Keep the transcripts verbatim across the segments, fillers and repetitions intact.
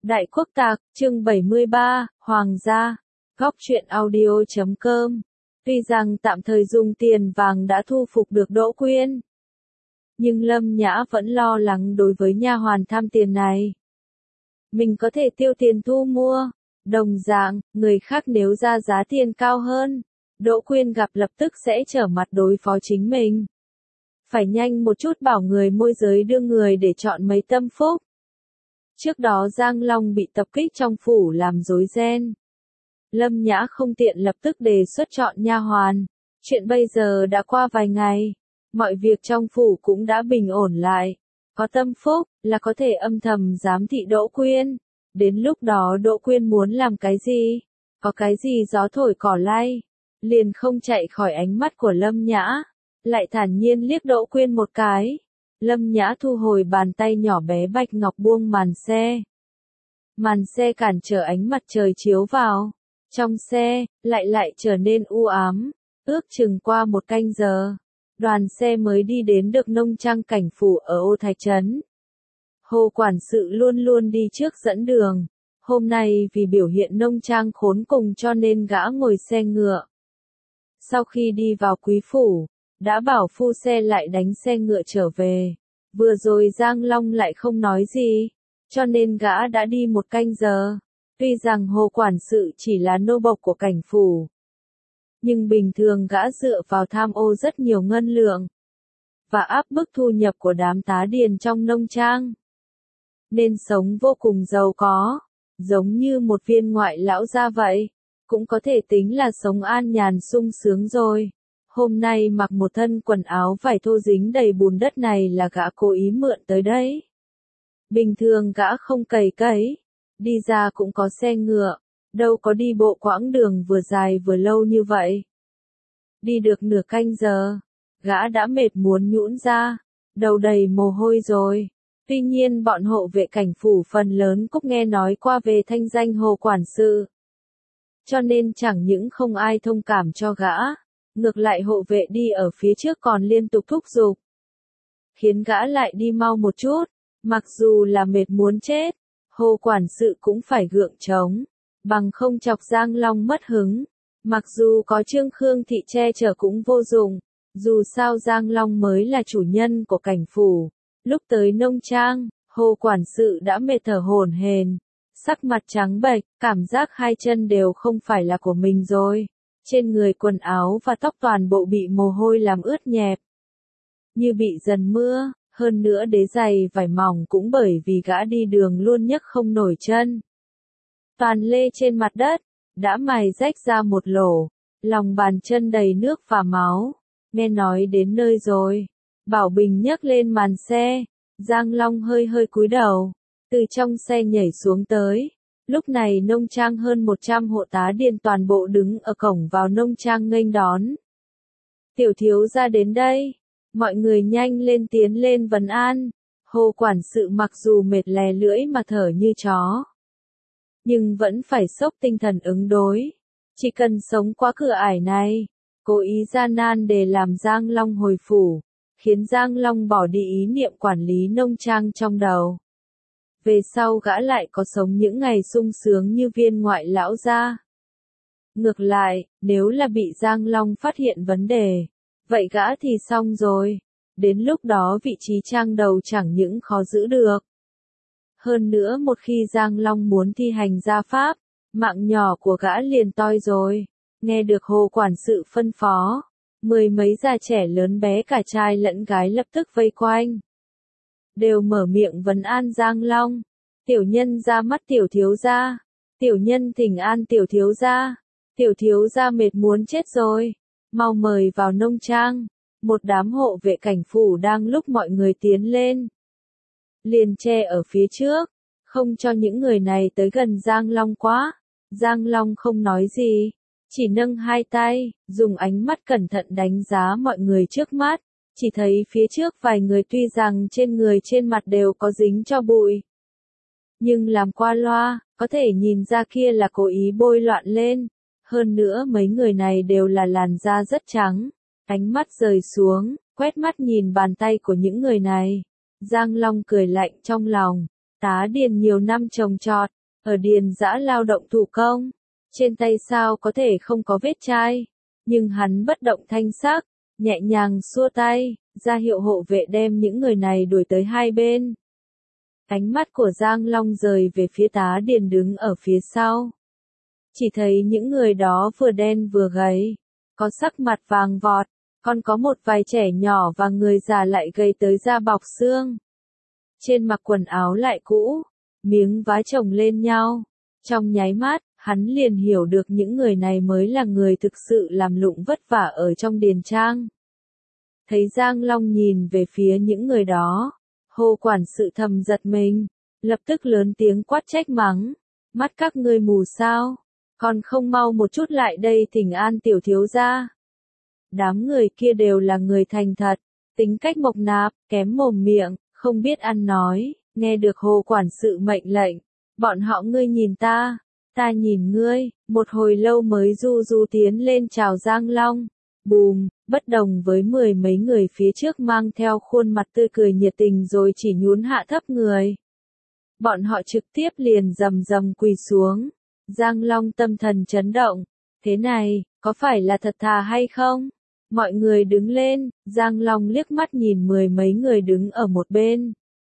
Đại Quốc Tạc, chương bảy mươi ba, Hoàng gia, góc truyện audio chấm com. Tuy rằng tạm thời dùng tiền vàng đã thu phục được Đỗ Quyên, nhưng Lâm Nhã vẫn lo lắng đối với nha hoàn tham tiền này. Mình có thể tiêu tiền thu mua, đồng dạng, người khác nếu ra giá tiền cao hơn, Đỗ Quyên gặp lập tức sẽ trở mặt đối phó chính mình. Phải nhanh một chút bảo người môi giới đưa người để chọn mấy tâm phúc. Trước đó Giang Long bị tập kích trong phủ làm rối ren. Lâm Nhã không tiện lập tức đề xuất chọn nha hoàn. Chuyện bây giờ đã qua vài ngày, mọi việc trong phủ cũng đã bình ổn lại. Có tâm phúc là có thể âm thầm giám thị Đỗ Quyên. Đến lúc đó Đỗ Quyên muốn làm cái gì, có cái gì gió thổi cỏ lay, liền không chạy khỏi ánh mắt của Lâm Nhã. Lại thản nhiên liếc Đỗ Quyên một cái. Lâm Nhã thu hồi bàn tay nhỏ bé bạch ngọc buông màn xe. Màn xe cản trở ánh mặt trời chiếu vào. Trong xe, lại lại trở nên u ám. Ước chừng qua một canh giờ, đoàn xe mới đi đến được nông trang cảnh phủ ở Ô Thạch Trấn. Hồ quản sự luôn luôn đi trước dẫn đường. Hôm nay vì biểu hiện nông trang khốn cùng cho nên gã ngồi xe ngựa. Sau khi đi vào quý phủ, đã bảo phu xe lại đánh xe ngựa trở về. Vừa rồi Giang Long lại không nói gì, cho nên gã đã đi một canh giờ. Tuy rằng Hồ quản sự chỉ là nô bộc của cảnh phủ, nhưng bình thường gã dựa vào tham ô rất nhiều ngân lượng, và áp bức thu nhập của đám tá điền trong nông trang, nên sống vô cùng giàu có, giống như một viên ngoại lão gia vậy, cũng có thể tính là sống an nhàn sung sướng rồi. Hôm nay mặc một thân quần áo vải thô dính đầy bùn đất này là gã cố ý mượn tới đấy. Bình thường gã không cày cấy, đi ra cũng có xe ngựa, đâu có đi bộ quãng đường vừa dài vừa lâu như vậy. Đi được nửa canh giờ, gã đã mệt muốn nhũn ra, đầu đầy mồ hôi rồi. Tuy nhiên bọn hộ vệ cảnh phủ phần lớn cũng nghe nói qua về thanh danh Hồ quản sự, cho nên chẳng những không ai thông cảm cho gã, ngược lại hộ vệ đi ở phía trước còn liên tục thúc giục, khiến gã lại đi mau một chút. Mặc dù là mệt muốn chết, Hồ quản sự cũng phải gượng chống, bằng không chọc Giang Long mất hứng. Mặc dù có Trương Khương Thị che chở cũng vô dụng, dù sao Giang Long mới là chủ nhân của cảnh phủ. Lúc tới nông trang, Hồ quản sự đã mệt thở hổn hển, sắc mặt trắng bệch, cảm giác hai chân đều không phải là của mình rồi. Trên người quần áo và tóc toàn bộ bị mồ hôi làm ướt nhẹp, như bị dần mưa, hơn nữa đế giày vải mỏng cũng bởi vì gã đi đường luôn nhấc không nổi chân. Toàn lê trên mặt đất, đã mài rách ra một lỗ, lòng bàn chân đầy nước và máu. Nghe nói đến nơi rồi, Bảo Bình nhấc lên màn xe, Giang Long hơi hơi cúi đầu, từ trong xe nhảy xuống tới. Lúc này nông trang hơn một trăm hộ tá điền toàn bộ đứng ở cổng vào nông trang nghênh đón. Tiểu thiếu gia đến đây, mọi người nhanh lên tiến lên vấn an. Hồ quản sự mặc dù mệt lè lưỡi mà thở như chó, nhưng vẫn phải xốc tinh thần ứng đối. Chỉ cần sống qua cửa ải này, cố ý gian nan để làm Giang Long hồi phủ, khiến Giang Long bỏ đi ý niệm quản lý nông trang trong đầu. Về sau gã lại có sống những ngày sung sướng như viên ngoại lão gia. Ngược lại, nếu là bị Giang Long phát hiện vấn đề, vậy gã thì xong rồi. Đến lúc đó vị trí trang đầu chẳng những khó giữ được. Hơn nữa một khi Giang Long muốn thi hành gia pháp, mạng nhỏ của gã liền toi rồi. Nghe được Hồ quản sự phân phó, mười mấy già trẻ lớn bé cả trai lẫn gái lập tức vây quanh, đều mở miệng vấn an Giang Long. Tiểu nhân ra mắt tiểu thiếu gia, tiểu nhân thỉnh an tiểu thiếu gia, tiểu thiếu gia mệt muốn chết rồi, mau mời vào nông trang. Một đám hộ vệ cảnh phủ đang lúc mọi người tiến lên, liền che ở phía trước, không cho những người này tới gần Giang Long quá. Giang Long không nói gì, chỉ nâng hai tay, dùng ánh mắt cẩn thận đánh giá mọi người trước mắt. Chỉ thấy phía trước vài người tuy rằng trên người trên mặt đều có dính cho bụi, nhưng làm qua loa, có thể nhìn ra kia là cố ý bôi loạn lên. Hơn nữa mấy người này đều là làn da rất trắng. Ánh mắt rời xuống, quét mắt nhìn bàn tay của những người này. Giang Long cười lạnh trong lòng, Tá Điền nhiều năm trồng trọt, ở điền dã lao động thủ công, trên tay sao có thể không có vết chai, nhưng hắn bất động thanh sắc, nhẹ nhàng xua tay, ra hiệu hộ vệ đem những người này đuổi tới hai bên. Ánh mắt của Giang Long rời về phía Tá Điền đứng ở phía sau. Chỉ thấy những người đó vừa đen vừa gầy, có sắc mặt vàng vọt, còn có một vài trẻ nhỏ và người già lại gầy tới da bọc xương. Trên mặc quần áo lại cũ, miếng vá chồng lên nhau. Trong nháy mắt, hắn liền hiểu được những người này mới là người thực sự làm lụng vất vả ở trong điền trang. Thấy Giang Long nhìn về phía những người đó, Hồ quản sự thầm giật mình, lập tức lớn tiếng quát trách mắng, mắt các ngươi mù sao, còn không mau một chút lại đây thỉnh an tiểu thiếu gia. Đám người kia đều là người thành thật, tính cách mộc nạp, kém mồm miệng, không biết ăn nói, nghe được Hồ quản sự mệnh lệnh, bọn họ ngươi nhìn ta, ta nhìn ngươi, một hồi lâu mới du du tiến lên chào Giang Long. Bùm, bất đồng với mười mấy người phía trước mang theo khuôn mặt tươi cười nhiệt tình rồi chỉ nhún hạ thấp người. Bọn họ trực tiếp liền rầm rầm quỳ xuống. Giang Long tâm thần chấn động. Thế này, có phải là thật thà hay không? Mọi người đứng lên, Giang Long liếc mắt nhìn mười mấy người đứng ở một bên.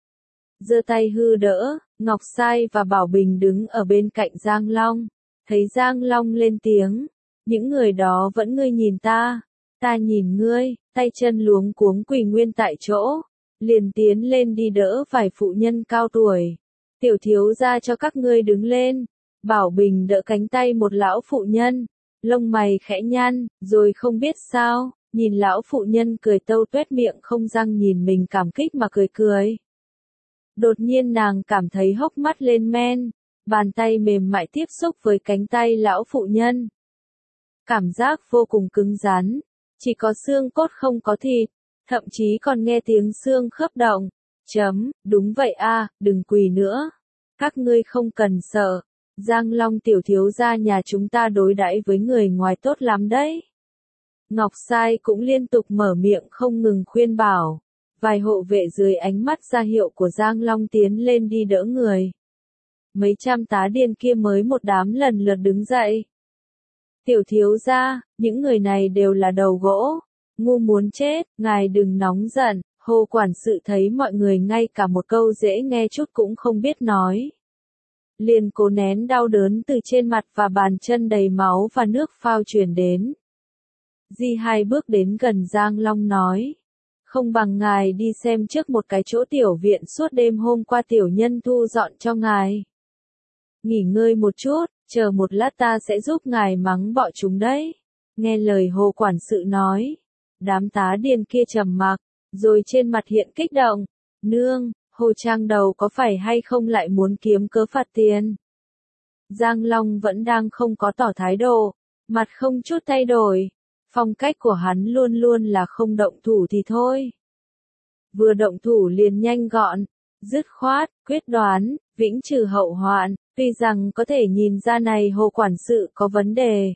Giơ tay hư đỡ, Ngọc Sai và Bảo Bình đứng ở bên cạnh Giang Long. Thấy Giang Long lên tiếng, những người đó vẫn ngươi nhìn ta, ta nhìn ngươi, tay chân luống cuống quỳ nguyên tại chỗ, liền tiến lên đi đỡ vài phụ nhân cao tuổi. Tiểu thiếu gia cho các ngươi đứng lên. Bảo Bình đỡ cánh tay một lão phụ nhân, lông mày khẽ nhăn, rồi không biết sao, nhìn lão phụ nhân cười tâu tuét miệng không răng nhìn mình cảm kích mà cười cười. Đột nhiên nàng cảm thấy hốc mắt lên men, bàn tay mềm mại tiếp xúc với cánh tay lão phụ nhân. Cảm giác vô cùng cứng rắn, chỉ có xương cốt không có thịt, thậm chí còn nghe tiếng xương khớp động. Chấm, đúng vậy a, đừng quỳ nữa. Các ngươi không cần sợ. Giang Long tiểu thiếu gia nhà chúng ta đối đãi với người ngoài tốt lắm đấy. Ngọc Sai cũng liên tục mở miệng không ngừng khuyên bảo. Vài hộ vệ dưới ánh mắt ra hiệu của Giang Long tiến lên đi đỡ người. Mấy trăm tá điền kia mới một đám lần lượt đứng dậy. Tiểu thiếu gia, những người này đều là đầu gỗ, ngu muốn chết, ngài đừng nóng giận. Hồ quản sự thấy mọi người ngay cả một câu dễ nghe chút cũng không biết nói. Liền cố nén đau đớn từ trên mặt và bàn chân đầy máu và nước phao truyền đến. Di hai bước đến gần Giang Long nói. Không bằng ngài đi xem trước một cái chỗ tiểu viện suốt đêm hôm qua tiểu nhân thu dọn cho ngài. Nghỉ ngơi một chút, chờ một lát ta sẽ giúp ngài mắng bọ chúng đấy. Nghe lời Hồ quản sự nói. Đám tá điền kia trầm mặc, rồi trên mặt hiện kích động. Nương, Hồ trang đầu có phải hay không lại muốn kiếm cớ phạt tiền? Giang Long vẫn đang không có tỏ thái độ, mặt không chút thay đổi. Phong cách của hắn luôn luôn là không động thủ thì thôi. Vừa động thủ liền nhanh gọn, dứt khoát, quyết đoán, vĩnh trừ hậu hoạn. Tuy rằng có thể nhìn ra này Hồ quản sự có vấn đề.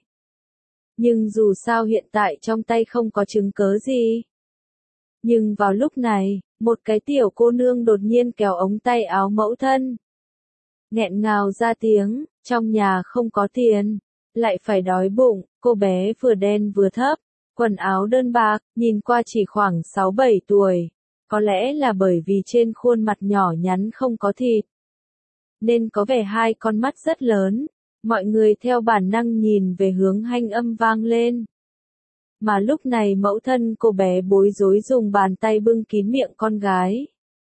Nhưng dù sao hiện tại trong tay không có chứng cớ gì. Nhưng vào lúc này, một cái tiểu cô nương đột nhiên kéo ống tay áo mẫu thân. Nghẹn ngào ra tiếng, trong nhà không có tiền, lại phải đói bụng, cô bé vừa đen vừa thấp, quần áo đơn bạc, nhìn qua chỉ khoảng sáu bảy tuổi. Có lẽ là bởi vì trên khuôn mặt nhỏ nhắn không có thịt, nên có vẻ hai con mắt rất lớn. Mọi người theo bản năng nhìn về hướng Hanh Âm vang lên. Mà lúc này mẫu thân cô bé bối rối dùng bàn tay bưng kín miệng con gái.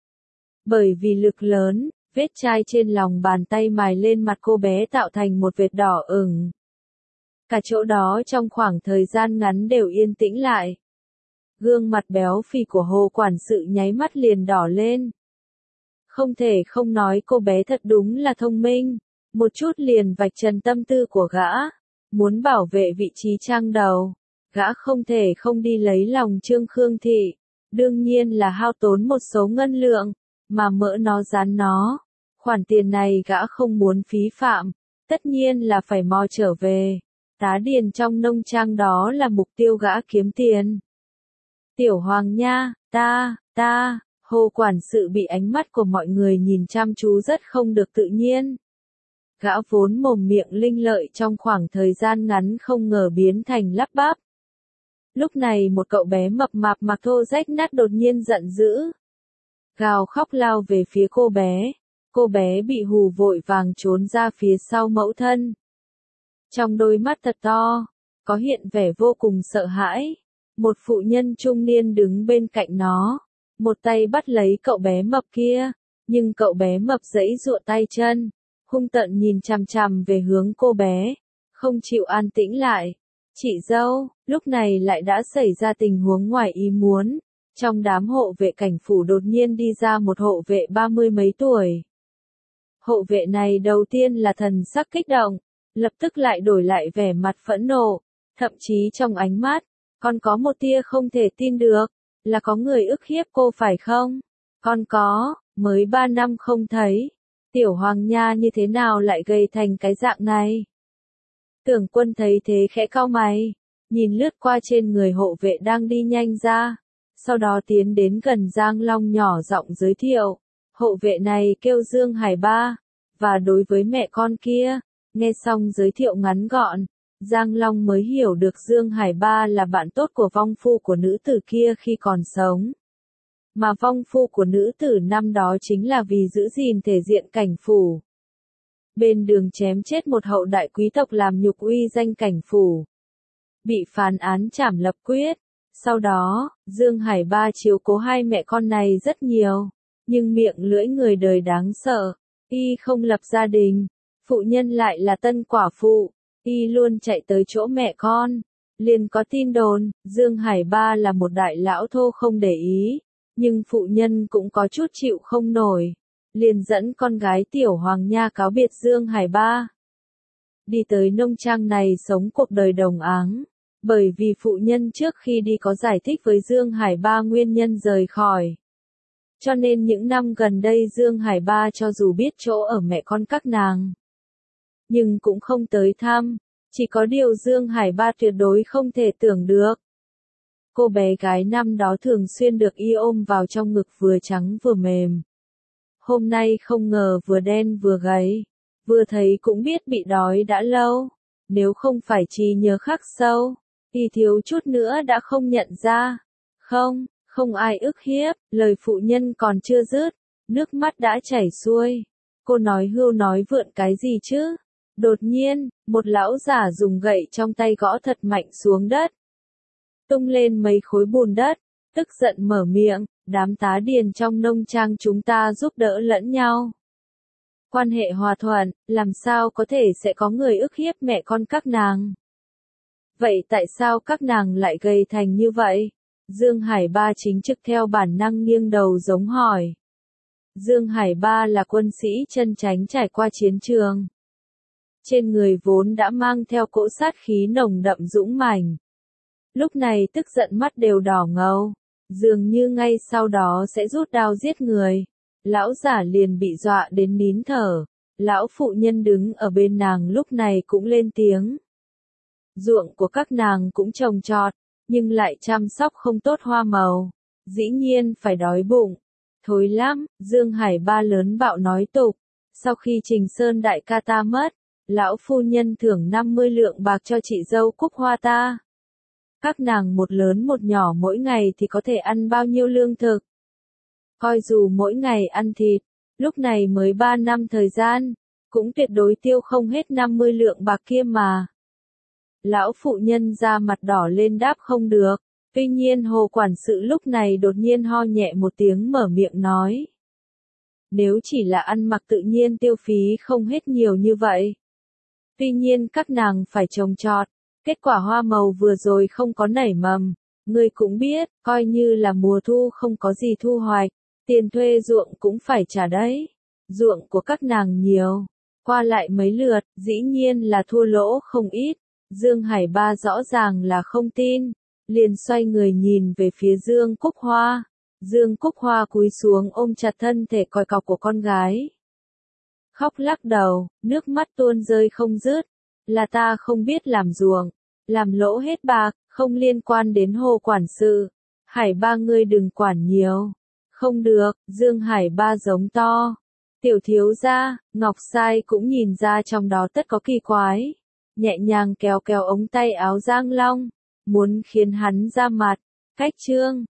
Bởi vì lực lớn, vết chai trên lòng bàn tay mài lên mặt cô bé tạo thành một vệt đỏ ửng. Cả chỗ đó trong khoảng thời gian ngắn đều yên tĩnh lại. Gương mặt béo phì của Hồ quản sự nháy mắt liền đỏ lên. Không thể không nói cô bé thật đúng là thông minh, một chút liền vạch trần tâm tư của gã, muốn bảo vệ vị trí trang đầu. Gã không thể không đi lấy lòng Trương Khương Thị, đương nhiên là hao tốn một số ngân lượng, mà mỡ nó dán nó. Khoản tiền này gã không muốn phí phạm, tất nhiên là phải mò trở về. Tá điền trong nông trang đó là mục tiêu gã kiếm tiền. Tiểu Hoàng nha, ta, ta, Hồ quản sự bị ánh mắt của mọi người nhìn chăm chú rất không được tự nhiên. Gã vốn mồm miệng linh lợi trong khoảng thời gian ngắn không ngờ biến thành lắp bắp. Lúc này một cậu bé mập mạp mặc thô rách nát đột nhiên giận dữ. Gào khóc lao về phía cô bé. Cô bé bị hù vội vàng trốn ra phía sau mẫu thân. Trong đôi mắt thật to, có hiện vẻ vô cùng sợ hãi. Một phụ nhân trung niên đứng bên cạnh nó. Một tay bắt lấy cậu bé mập kia. Nhưng cậu bé mập giãy giụa tay chân. Hung tợn nhìn chằm chằm về hướng cô bé. Không chịu an tĩnh lại. Chị dâu, lúc này lại đã xảy ra tình huống ngoài ý muốn. Trong đám hộ vệ cảnh phủ đột nhiên đi ra một hộ vệ ba mươi mấy tuổi. Hộ vệ này đầu tiên là thần sắc kích động, lập tức lại đổi lại vẻ mặt phẫn nộ, thậm chí trong ánh mắt, còn có một tia không thể tin được, là có người ức hiếp cô phải không? Con có, mới ba năm không thấy, tiểu hoàng nha như thế nào lại gầy thành cái dạng này? Tưởng Quân thấy thế khẽ cau mày, nhìn lướt qua trên người hộ vệ đang đi nhanh ra, sau đó tiến đến gần Giang Long nhỏ giọng giới thiệu, hộ vệ này kêu Dương Hải Ba, và đối với mẹ con kia, nghe xong giới thiệu ngắn gọn, Giang Long mới hiểu được Dương Hải Ba là bạn tốt của vong phu của nữ tử kia khi còn sống. Mà vong phu của nữ tử năm đó chính là vì giữ gìn thể diện cảnh phủ. Bên đường chém chết một hậu đại quý tộc làm nhục uy danh cảnh phủ. Bị phán án trảm lập quyết. Sau đó, Dương Hải Ba chiếu cố hai mẹ con này rất nhiều. Nhưng miệng lưỡi người đời đáng sợ. Y không lập gia đình. Phụ nhân lại là tân quả phụ. Y luôn chạy tới chỗ mẹ con. Liền có tin đồn, Dương Hải Ba là một đại lão thô không để ý. Nhưng phụ nhân cũng có chút chịu không nổi. Liền dẫn con gái tiểu hoàng nha cáo biệt Dương Hải Ba. Đi tới nông trang này sống cuộc đời đồng áng. Bởi vì phụ nhân trước khi đi có giải thích với Dương Hải Ba nguyên nhân rời khỏi. Cho nên những năm gần đây Dương Hải Ba cho dù biết chỗ ở mẹ con các nàng. Nhưng cũng không tới thăm. Chỉ có điều Dương Hải Ba tuyệt đối không thể tưởng được. Cô bé gái năm đó thường xuyên được y ôm vào trong ngực vừa trắng vừa mềm. Hôm nay không ngờ vừa đen vừa gầy. Vừa thấy cũng biết bị đói đã lâu. Nếu không phải trí nhớ khắc sâu, thì thiếu chút nữa đã không nhận ra. Không, không ai ức hiếp, lời phụ nhân còn chưa dứt. Nước mắt đã chảy xuôi. Cô nói hưu nói vượn cái gì chứ? Đột nhiên, một lão giả dùng gậy trong tay gõ thật mạnh xuống đất. Tung lên mấy khối bùn đất, tức giận mở miệng, đám tá điền trong nông trang chúng ta giúp đỡ lẫn nhau. Quan hệ hòa thuận, làm sao có thể sẽ có người ức hiếp mẹ con các nàng? Vậy tại sao các nàng lại gầy thành như vậy? Dương Hải Ba chính trực theo bản năng nghiêng đầu giống hỏi. Dương Hải Ba là quân sĩ chân chánh trải qua chiến trường. Trên người vốn đã mang theo cỗ sát khí nồng đậm dũng mãnh. Lúc này tức giận mắt đều đỏ ngầu, dường như ngay sau đó sẽ rút đao giết người. Lão giả liền bị dọa đến nín thở. Lão phụ nhân đứng ở bên nàng lúc này cũng lên tiếng. Ruộng của các nàng cũng trồng trọt, nhưng lại chăm sóc không tốt hoa màu. Dĩ nhiên phải đói bụng. Thối lắm, Dương Hải Ba lớn bạo nói tục. Sau khi Trình Sơn đại ca ta mất, lão phu nhân thưởng năm mươi lượng bạc cho chị dâu Cúc Hoa ta. Các nàng một lớn một nhỏ mỗi ngày thì có thể ăn bao nhiêu lương thực. Coi dù mỗi ngày ăn thịt, lúc này mới ba năm thời gian, cũng tuyệt đối tiêu không hết năm mươi lượng bạc kia mà. Lão phụ nhân ra mặt đỏ lên đáp không được, tuy nhiên hồ quản sự lúc này đột nhiên ho nhẹ một tiếng mở miệng nói. Nếu chỉ là ăn mặc tự nhiên tiêu phí không hết nhiều như vậy. Tuy nhiên các nàng phải trồng trọt, kết quả hoa màu vừa rồi không có nảy mầm. Ngươi cũng biết, coi như là mùa thu không có gì thu hoạch, tiền thuê ruộng cũng phải trả đấy. Ruộng của các nàng nhiều, qua lại mấy lượt, dĩ nhiên là thua lỗ không ít. Dương Hải Ba rõ ràng là không tin, liền xoay người nhìn về phía Dương Cúc Hoa. Dương Cúc Hoa cúi xuống ôm chặt thân thể còi cọc của con gái. Khóc lắc đầu, nước mắt tuôn rơi không dứt. Là ta không biết làm ruộng, làm lỗ hết bạc, không liên quan đến hồ quản sự. Hải Ba ngươi đừng quản nhiều. Không được, Dương Hải Ba giống to. Tiểu thiếu gia, Ngọc Sai cũng nhìn ra trong đó tất có kỳ quái. Nhẹ nhàng kéo kéo ống tay áo Giang Long, muốn khiến hắn ra mặt. Cách trương.